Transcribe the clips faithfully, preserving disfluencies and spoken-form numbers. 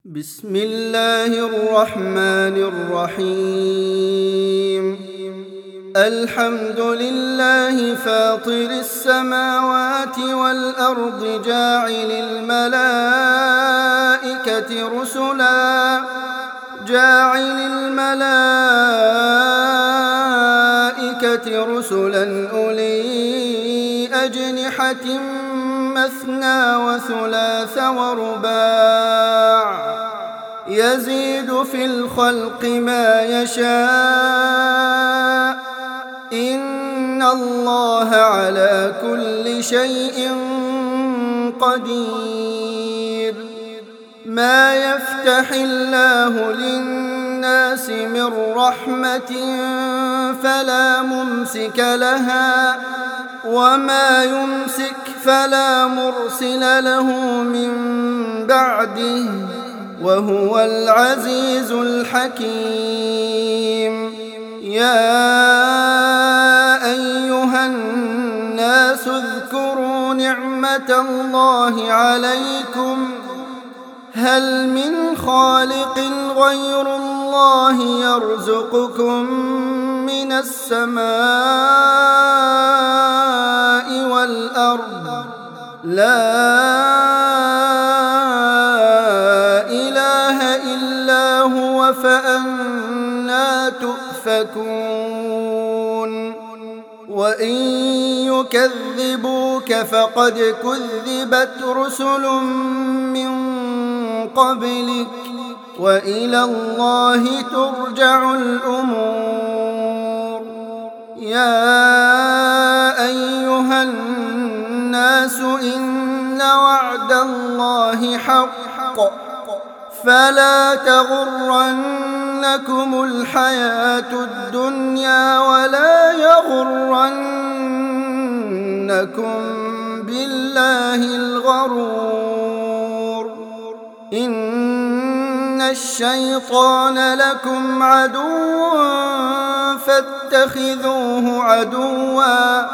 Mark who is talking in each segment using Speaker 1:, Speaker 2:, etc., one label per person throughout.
Speaker 1: بسم الله الرحمن الرحيم. الحمد لله فاطر السماوات والأرض جاعل الملائكة رسلا جاعل الملائكة رسلا أولي أجنحة مثنى وثلاث ورباع يزيد في الخلق ما يشاء إن الله على كل شيء قدير. ما يفتح الله للناس من رحمة فلا ممسك لها وما يمسك فلا مرسل له من بعده وهو العزيز الحكيم. يا أيها الناس اذكروا نعمة الله عليكم هل من خالق غير الله يرزقكم من السماء والأرض لا إله إلا هو فأنى تؤفكون. وإن يكذبوك فقد كذبت رسل من قبلك وإلى الله ترجع الأمور. يا أيها الناس إن وعد الله حق فلا تغرنكم الحياة الدنيا ولا يغرنكم بالله الغرور. إن الشيطان لكم عدو فاتخذوه عدوا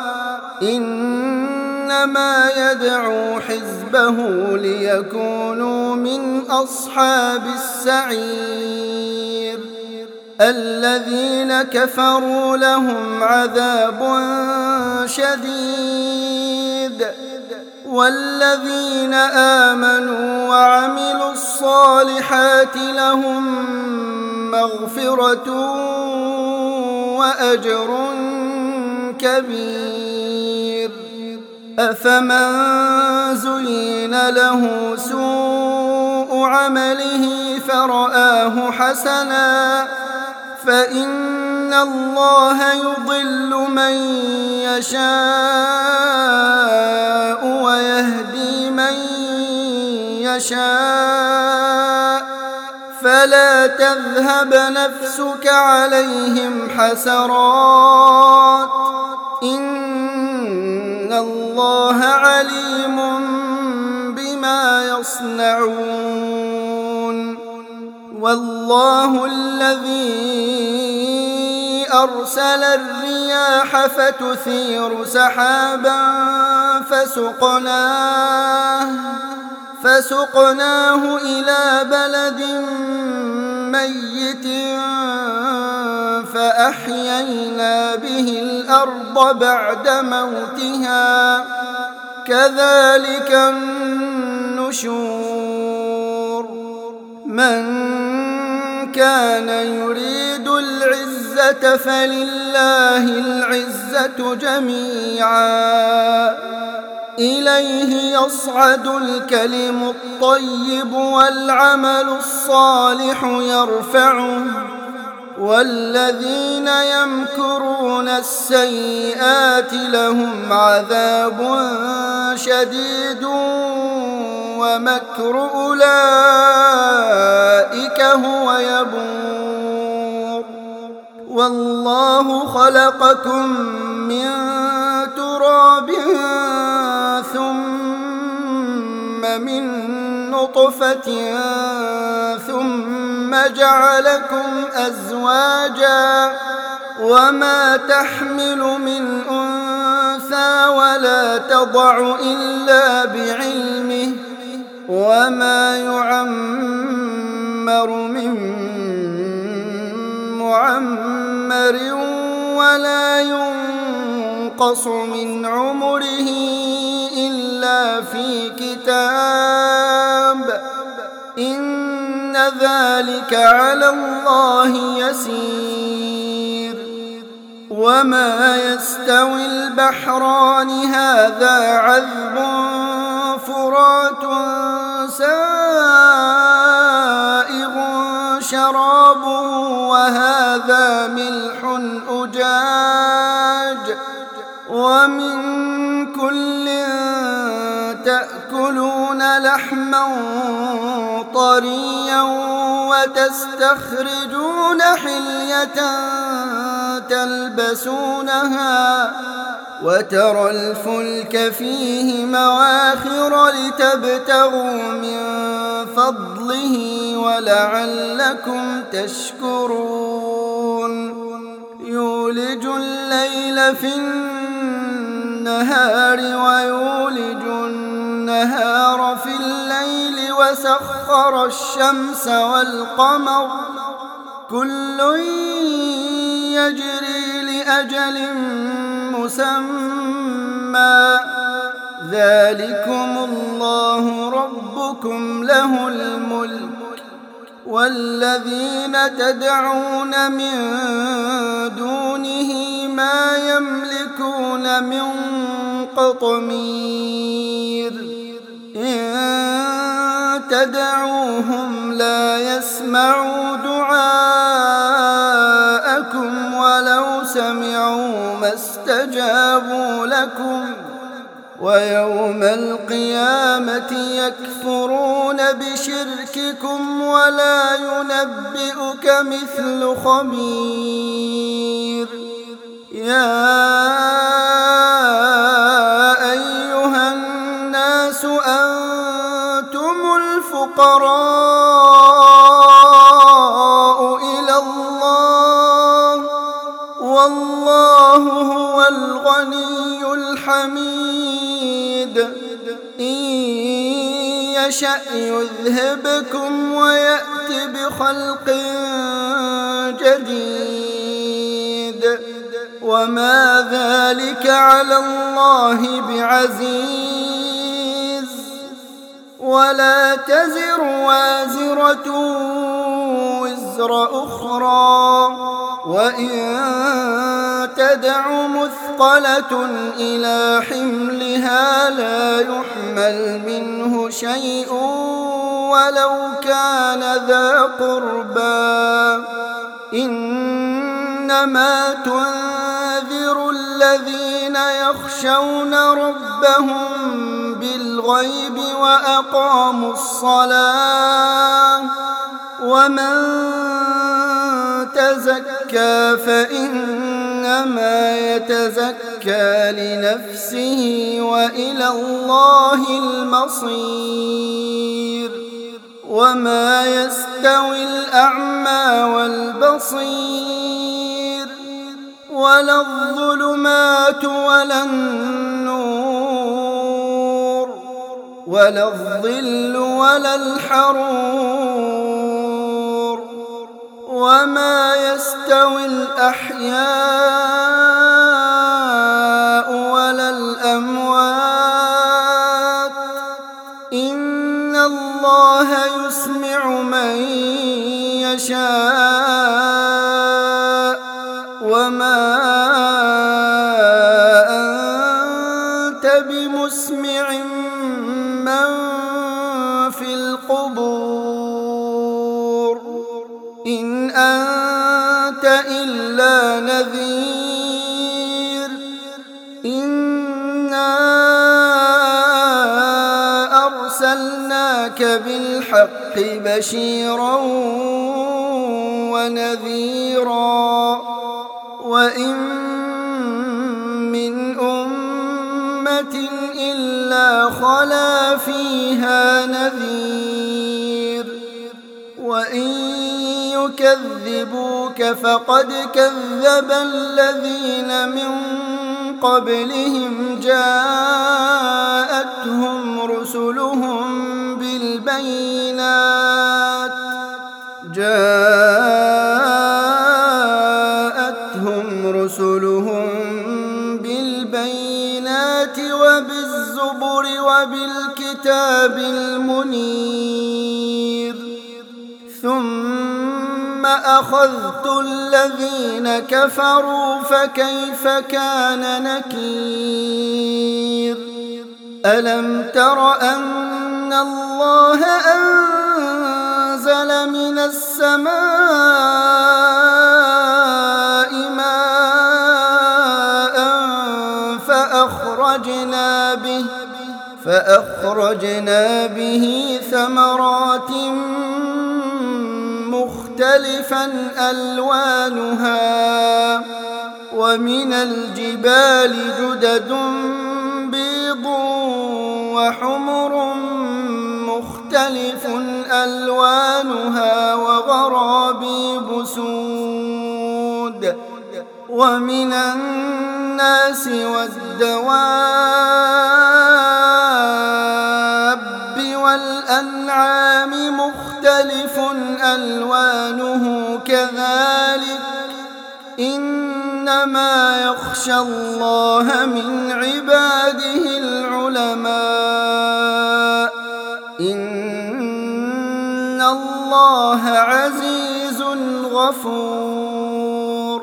Speaker 1: إنما يدعو حزبه ليكونوا من أصحاب السعير. الذين كفروا لهم عذاب شديد والذين آمنوا وعملوا الصالحات لهم مغفرة وأجر كبير. أفمن زين له سوء عمله فرآه حسنا فإن الله يضل من يشاء ويهدي من يشاء فلا تذهب نفسك عليهم حسرات إن الله عليم بما يصنعون. والله الذي أرسل الرياح فتثير سحابا فسقناه فسقناه إلى بلد ميت فأحيينا به الأرض بعد موتها كذلك النشور. من كان يريد العزة فلله العزة جميعا إليه يصعد الكلم الطيب والعمل الصالح يرفعه والذين يمكرون السيئات لهم عذاب شديد ومكر أولئك هو يبور. والله خلقكم من تراب ثم من نطفة ثم جعلكم أزواجا وما تحمل من أنثى ولا تضع إلا بعلمه وما يعمر يعمر من معمر ولا ينقص من عمره إلا في كتاب إن ذلك على الله يسير. وما يستوي البحران هذا عذب فرات سائغ شرابه وهذا ملح أجاج ومن كل تأكلون لحما طريا وتستخرجون حلية تلبسونها وترى الفلك فيه مواخر لتبتغوا من فضله ولعلكم تشكرون. يولج الليل في النهار ويولج النهار في الليل وسخر الشمس والقمر كل يجري لأجل مسمى ذلكم الله ربكم له الملك والذين تدعون من دونه ما يملكون من قطمير إن تدعوهم لا يسمعوا دعاءكم ولو سمعوا ما استجابوا لكم ويوم القيامة يكفرون بشرككم ولا ينبئك مثل خبير. يا أيها الناس أنتم الفقراء إلى الله والله هو الغني الحميد. إن يشأ يذهبكم ويأت بخلق جديد وما ذلك على الله بعزيز. ولا تزر وازرة وزر أخرى وإن تدع مثقلة إلى حملها لا يحمل منه شيء ولو كان ذا قربى إنما تنذر الذين يخشون ربهم بالغيب وأقاموا الصلاة ومن تزكى فإنما يتزكى لنفسه وإلى الله المصير. وما يستوي الأعمى والبصير ولا الظلمات ولا النور ولا الظل ولا الحرور وما يستوي الأحياء ولا الأموات إن الله يسمع من يشاء وما أنت بمسمع من في القبور إن أنت إلا نذير. إنا أرسلناك بالحق بشيرا ونذيرا وإن من أمة إلا خلا فيها نذير وإن يكذبوك فقد كذب الذين من قبلهم جاءتهم رسلهم بالبينات جاءتهم رسلهم بالبينات وبالزبر وبالكتاب المنير ثم أخذت الذين كفروا فكيف كان نكير ألم تر أن الله أنزل من السماء ماء فأخرجنا به فأخرجنا به ثمرات مختلفا ألوانها ومن الجبال جدد بيض وحمر مختلف ألوانها وغرابيب سود ومن الناس والدواب والأنعام مختلف ألوانه كذلك إنما يخشى الله من عباده العلماء إن الله عزيز غفور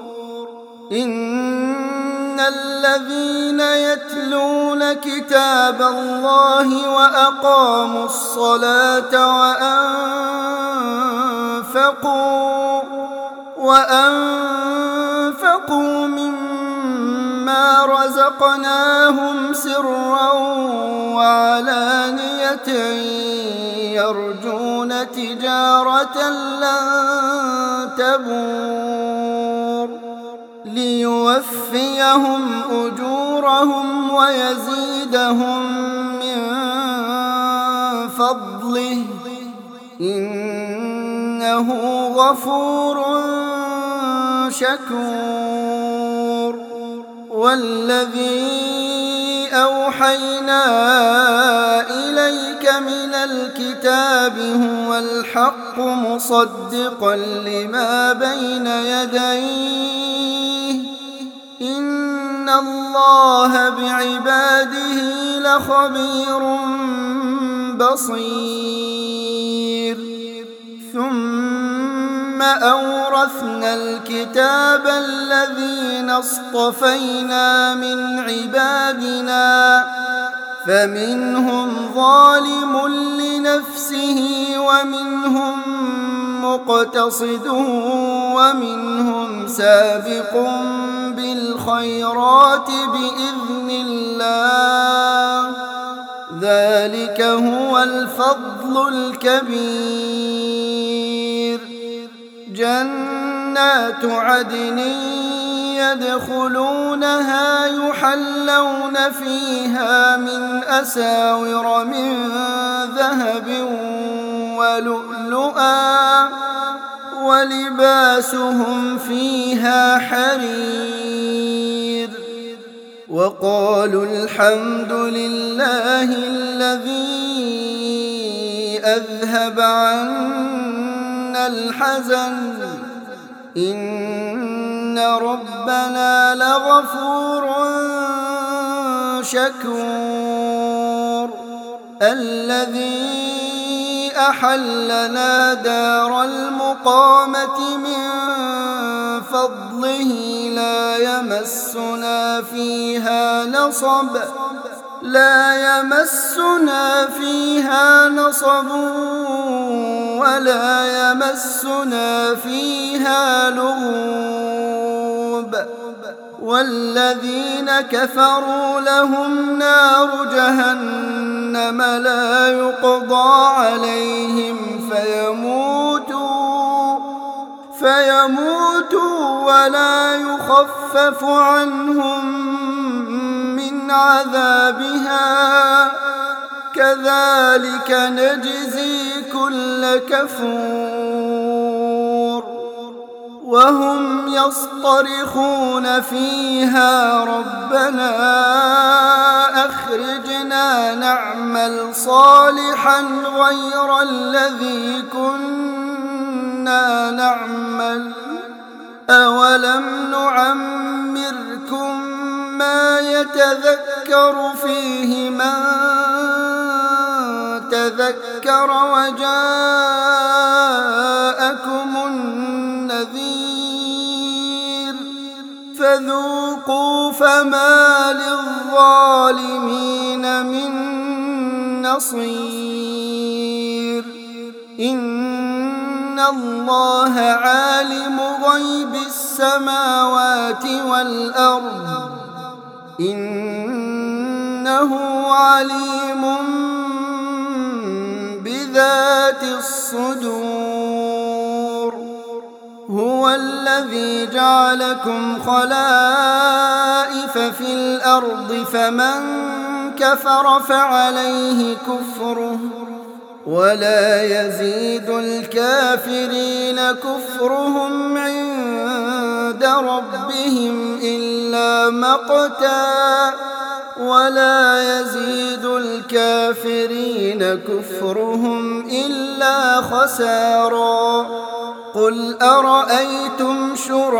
Speaker 1: إن الذين يتلون كتاب الله وأقاموا الصلاة وأنفقوا وأنفقوا مما رزقناهم سرا وعلانية يرجون تجارة لن تبور ليوفيهم أجورهم ويزيدهم من فضله إنه غفور شكور والذي أوحينا إليك من الكتاب هو الحق مصدقا لما بين يديه إن الله بعباده لخبير بصير ثم أورثنا الكتاب الذين اصطفينا من عبادنا فمنهم ظالم لنفسه ومنهم مقتصد ومنهم سابق بالخيرات بإذن الله ذلك هو الفضل الكبير جنات عدن يدخلونها يحلون فيها من أساور من ذهب ولؤلؤا ولباسهم فيها حرير وقالوا الحمد لله الذي أذهب عنا الحزن إن ربنا لغفور شكور الذي أحلنا دار المقامة من فضله لا يمسنا فيها نصب لا يمسنا فيها نصب ولا يمسنا فيها لغوب والذين كفروا لهم نار جهنم لا يقضى عليهم فيموتوا فيموتوا ولا يخفف عنهم من عذابها كذلك نجزي كل كفور وهم يصطرخون فيها ربنا أخرجنا نعمل صالحا غير الذي كنا كنا نعمل أولم نعمركم ما يتذكر فيه من تذكر وجاءكم النذير فذوقوا فما للظالمين من نصير إن الله عالم غيب السماوات والأرض إنه عليم بذات الصدور هو الذي جعلكم خلائف في الأرض فمن كفر فعليه كفره ولا يزيد الكافرين كفرهم عند ربهم إلا مقتا ولا يزيد الكافرين كفرهم إلا خسارا قل أرأيتم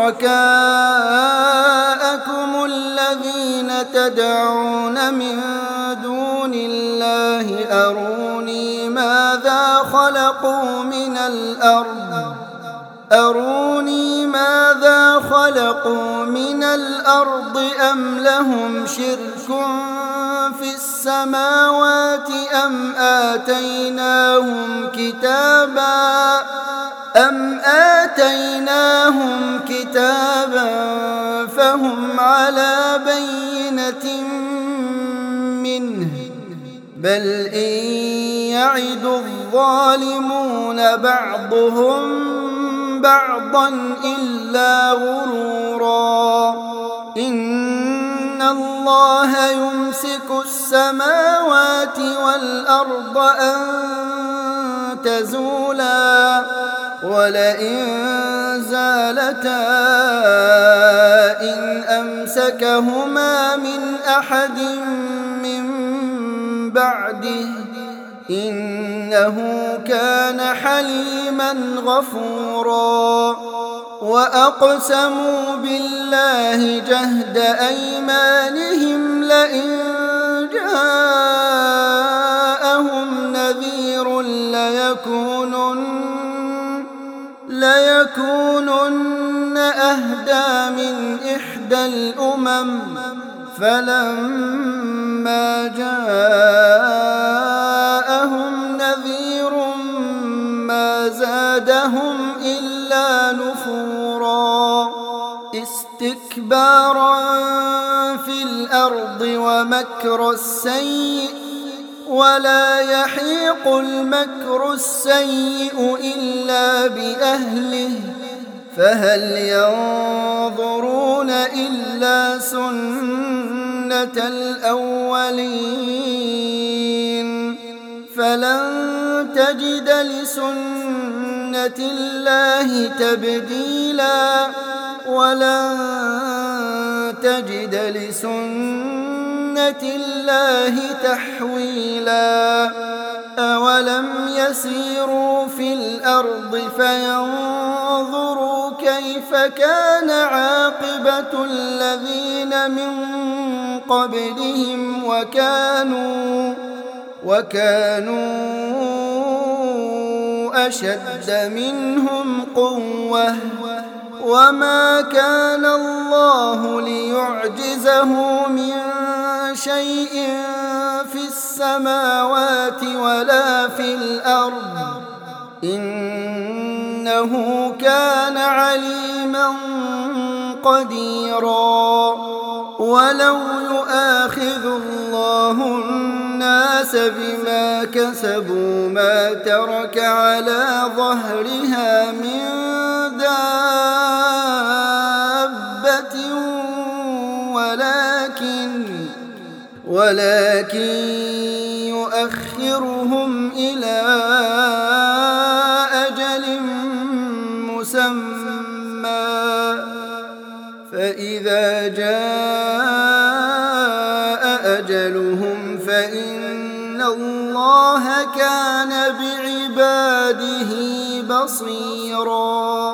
Speaker 1: شركاءكم الذين تدعون من دون الله أروني ماذا خلقوا من الأرض أروني ماذا خلقوا من الأرض أم لهم شرك في السماوات أم آتيناهم كتابا أم آتيناهم كتابا فهم على بينة منه بل إن يعد الظالمون بعضهم بعضا إلا غرورا إن الله يمسك السماوات والأرض أن تزولا ولئن زالتا إن أمسكهما من أحد من بعده إنه كان حليما غفورا وأقسموا بالله جهد أيمانهم لئن جاءهم نذير ليكونن ليكونن أهدى من إحدى الأمم فلما جاءهم نذير ما زادهم إلا نفورا استكبارا في الأرض ومكر السيء ولا يحيق المكر السيء إلا بأهله فهل ينظرون إلا سنة الأولين فلن تجد لسنة الله تبديلا ولن تجد لسنة الله تحويلا أولم يسيروا في الأرض فينظروا كيف كان عاقبة الذين من قبلهم وكانوا وكانوا أشد منهم قوة وما كان الله ليعجزه من شيء في السماوات ولا في الأرض إنه كان عليما قديرا ولو يؤاخذ الله الناس بما كسبوا ما ترك على ظهرها من دابة ولكن ولكن يؤخرهم إلى أجل مسمى فإذا جاء أجلهم فإن الله كان بعباده بصيرا.